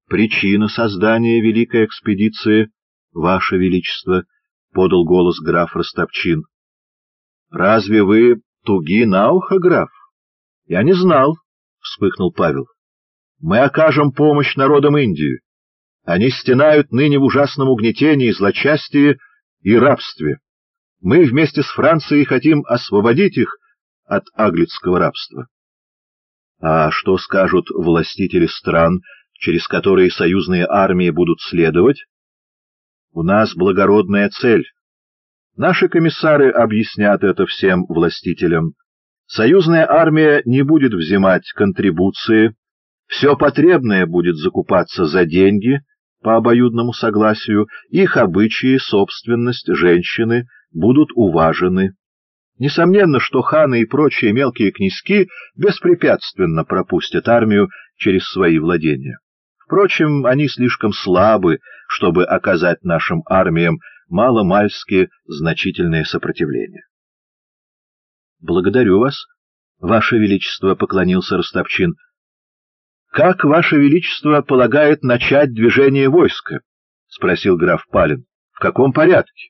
причина создания великой экспедиции, Ваше Величество, — подал голос граф Ростопчин. — Разве вы туги на ухо, граф? — Я не знал, — вспыхнул Павел. — Мы окажем помощь народам Индии. Они стенают ныне в ужасном угнетении, злочастии и рабстве. Мы вместе с Францией хотим освободить их от аглицкого рабства. А что скажут властители стран, через которые союзные армии будут следовать? У нас благородная цель. Наши комиссары объяснят это всем властителям. Союзная армия не будет взимать контрибуции, все потребное будет закупаться за деньги по обоюдному согласию, их обычаи, собственность, женщины будут уважены. Несомненно, что ханы и прочие мелкие князьки беспрепятственно пропустят армию через свои владения. Впрочем, они слишком слабы, чтобы оказать нашим армиям мало-мальски значительное сопротивление. — Благодарю вас, Ваше Величество, — поклонился Ростопчин. — Как Ваше Величество полагает начать движение войска? — спросил граф Палин. — В каком порядке?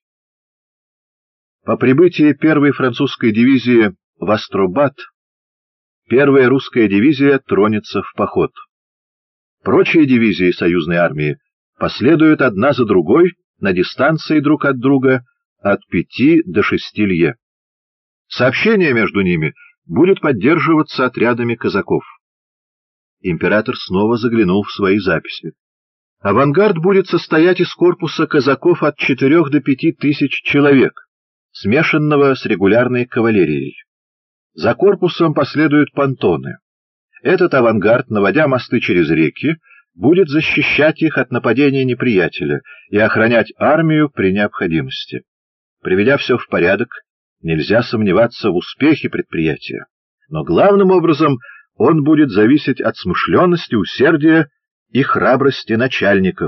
По прибытии первой французской дивизии в Астробат, первая русская дивизия тронется в поход. Прочие дивизии союзной армии последуют одна за другой на дистанции друг от друга от 5 до 6 лье. Сообщение между ними будет поддерживаться отрядами казаков. Император снова заглянул в свои записи. Авангард будет состоять из корпуса казаков от 4 до 5 тысяч человек, смешанного с регулярной кавалерией. За корпусом последуют понтоны. Этот авангард, наводя мосты через реки, будет защищать их от нападения неприятеля и охранять армию при необходимости. Приведя все в порядок, нельзя сомневаться в успехе предприятия, но главным образом он будет зависеть от смышленности, усердия и храбрости начальников.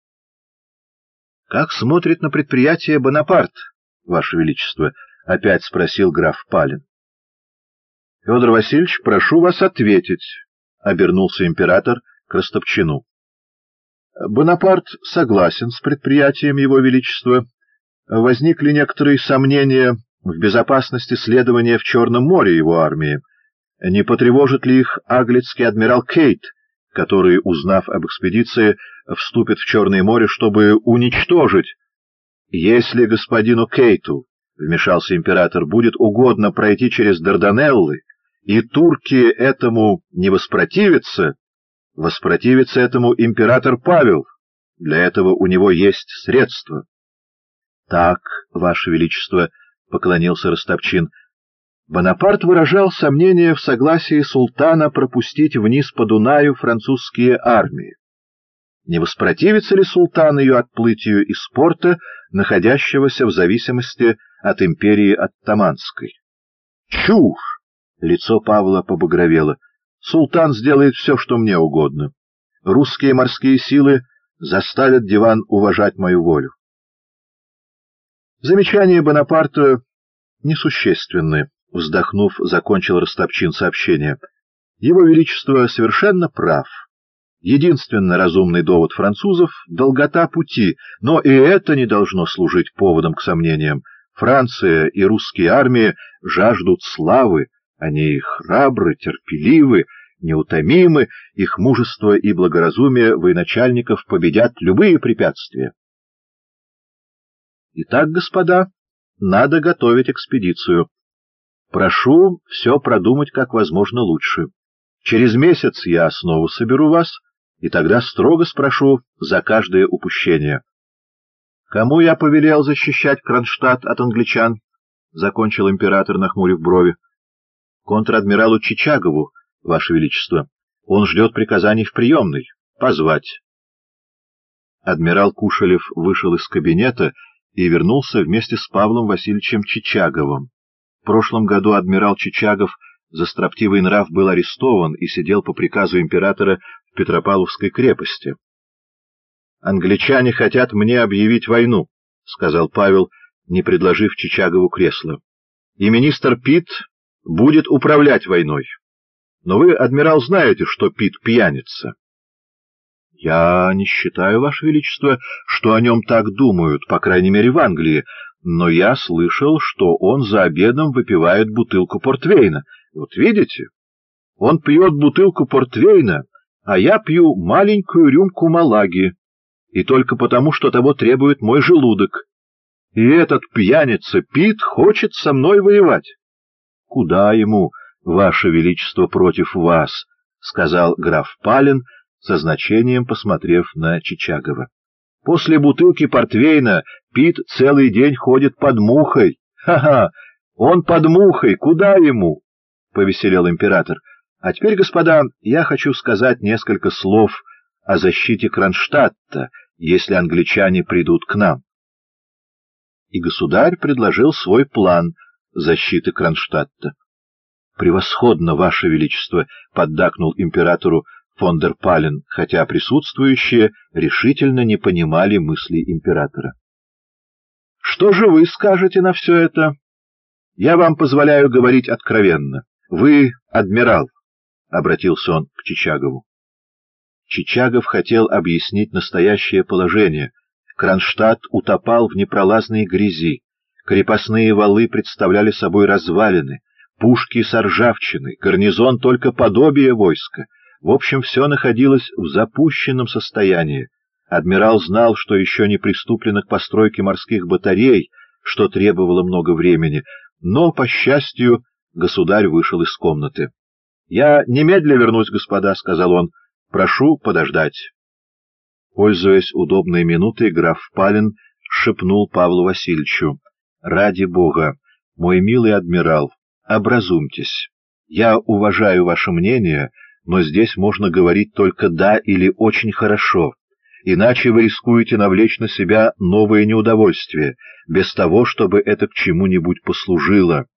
— Как смотрит на предприятие Бонапарт, Ваше Величество? — опять спросил граф Палин. — Федор Васильевич, прошу вас ответить, — обернулся император к Ростопчину. — Бонапарт согласен с предприятием Его Величества. Возникли некоторые сомнения в безопасности следования в Черном море его армии. Не потревожит ли их аглицкий адмирал Кейт, который, узнав об экспедиции, вступит в Черное море, чтобы уничтожить? Если господину Кейту, — вмешался император, — будет угодно пройти через Дарданеллы, и турки этому не воспротивятся этому император Павел. Для этого у него есть средства. — Так, Ваше Величество, — поклонился Ростопчин. Бонапарт выражал сомнение в согласии султана пропустить вниз по Дунаю французские армии. Не воспротивится ли султан ее отплытию из порта, находящегося в зависимости от империи Оттоманской? Чушь! Лицо Павла побагровело. Султан сделает все, что мне угодно. Русские морские силы заставят диван уважать мою волю. Замечания Бонапарта несущественны. Вздохнув, закончил Ростопчин сообщение. Его Величество совершенно прав. Единственный разумный довод французов — долгота пути, но и это не должно служить поводом к сомнениям. Франция и русские армии жаждут славы, они храбры, терпеливы, неутомимы, их мужество и благоразумие военачальников победят любые препятствия. Итак, господа, надо готовить экспедицию. Прошу все продумать как возможно лучше. Через месяц я снова соберу вас, и тогда строго спрошу за каждое упущение. Кому я повелел защищать Кронштадт от англичан? — закончил император, нахмурив брови. — Контр-адмиралу Чичагову, Ваше Величество. Он ждет приказаний в приемной. Позвать. Адмирал Кушелев вышел из кабинета и вернулся вместе с Павлом Васильевичем Чичаговым. В прошлом году адмирал Чичагов за строптивый нрав был арестован и сидел по приказу императора в Петропавловской крепости. «Англичане хотят мне объявить войну», — сказал Павел, не предложив Чичагову кресло. «И министр Питт будет управлять войной. Но вы, адмирал, знаете, что Питт пьяница». Я не считаю, Ваше Величество, что о нем так думают, по крайней мере в Англии, но я слышал, что он за обедом выпивает бутылку портвейна. Вот видите, он пьет бутылку портвейна, а я пью маленькую рюмку малаги, и только потому, что того требует мой желудок. И этот пьяница Пит хочет со мной воевать. — Куда ему, Ваше Величество, против вас? — сказал граф Пален, со значением посмотрев на Чичагова. — После бутылки портвейна Пит целый день ходит под мухой. Ха-ха! Он под мухой! Куда ему? — повеселел император. — А теперь, господа, я хочу сказать несколько слов о защите Кронштадта, если англичане придут к нам. И государь предложил свой план защиты Кронштадта. — Превосходно, Ваше Величество! — поддакнул императору фон дер Пален, хотя присутствующие решительно не понимали мыслей императора. — Что же вы скажете на все это? Я вам позволяю говорить откровенно. Вы адмирал, — обратился он к Чичагову. Чичагов хотел объяснить настоящее положение. Кронштадт утопал в непролазной грязи, крепостные валы представляли собой развалины, пушки с ржавчиной, гарнизон только подобие войска. В общем, все находилось в запущенном состоянии. Адмирал знал, что еще не приступлено к постройке морских батарей, что требовало много времени, но, по счастью, государь вышел из комнаты. — Я немедля вернусь, господа, — сказал он. — Прошу подождать. Пользуясь удобной минутой, граф Пален шепнул Павлу Васильевичу: — Ради бога, мой милый адмирал, образумьтесь. Я уважаю ваше мнение, но здесь можно говорить только «да» или «очень хорошо», иначе вы рискуете навлечь на себя новое неудовольствие, без того, чтобы это к чему-нибудь послужило.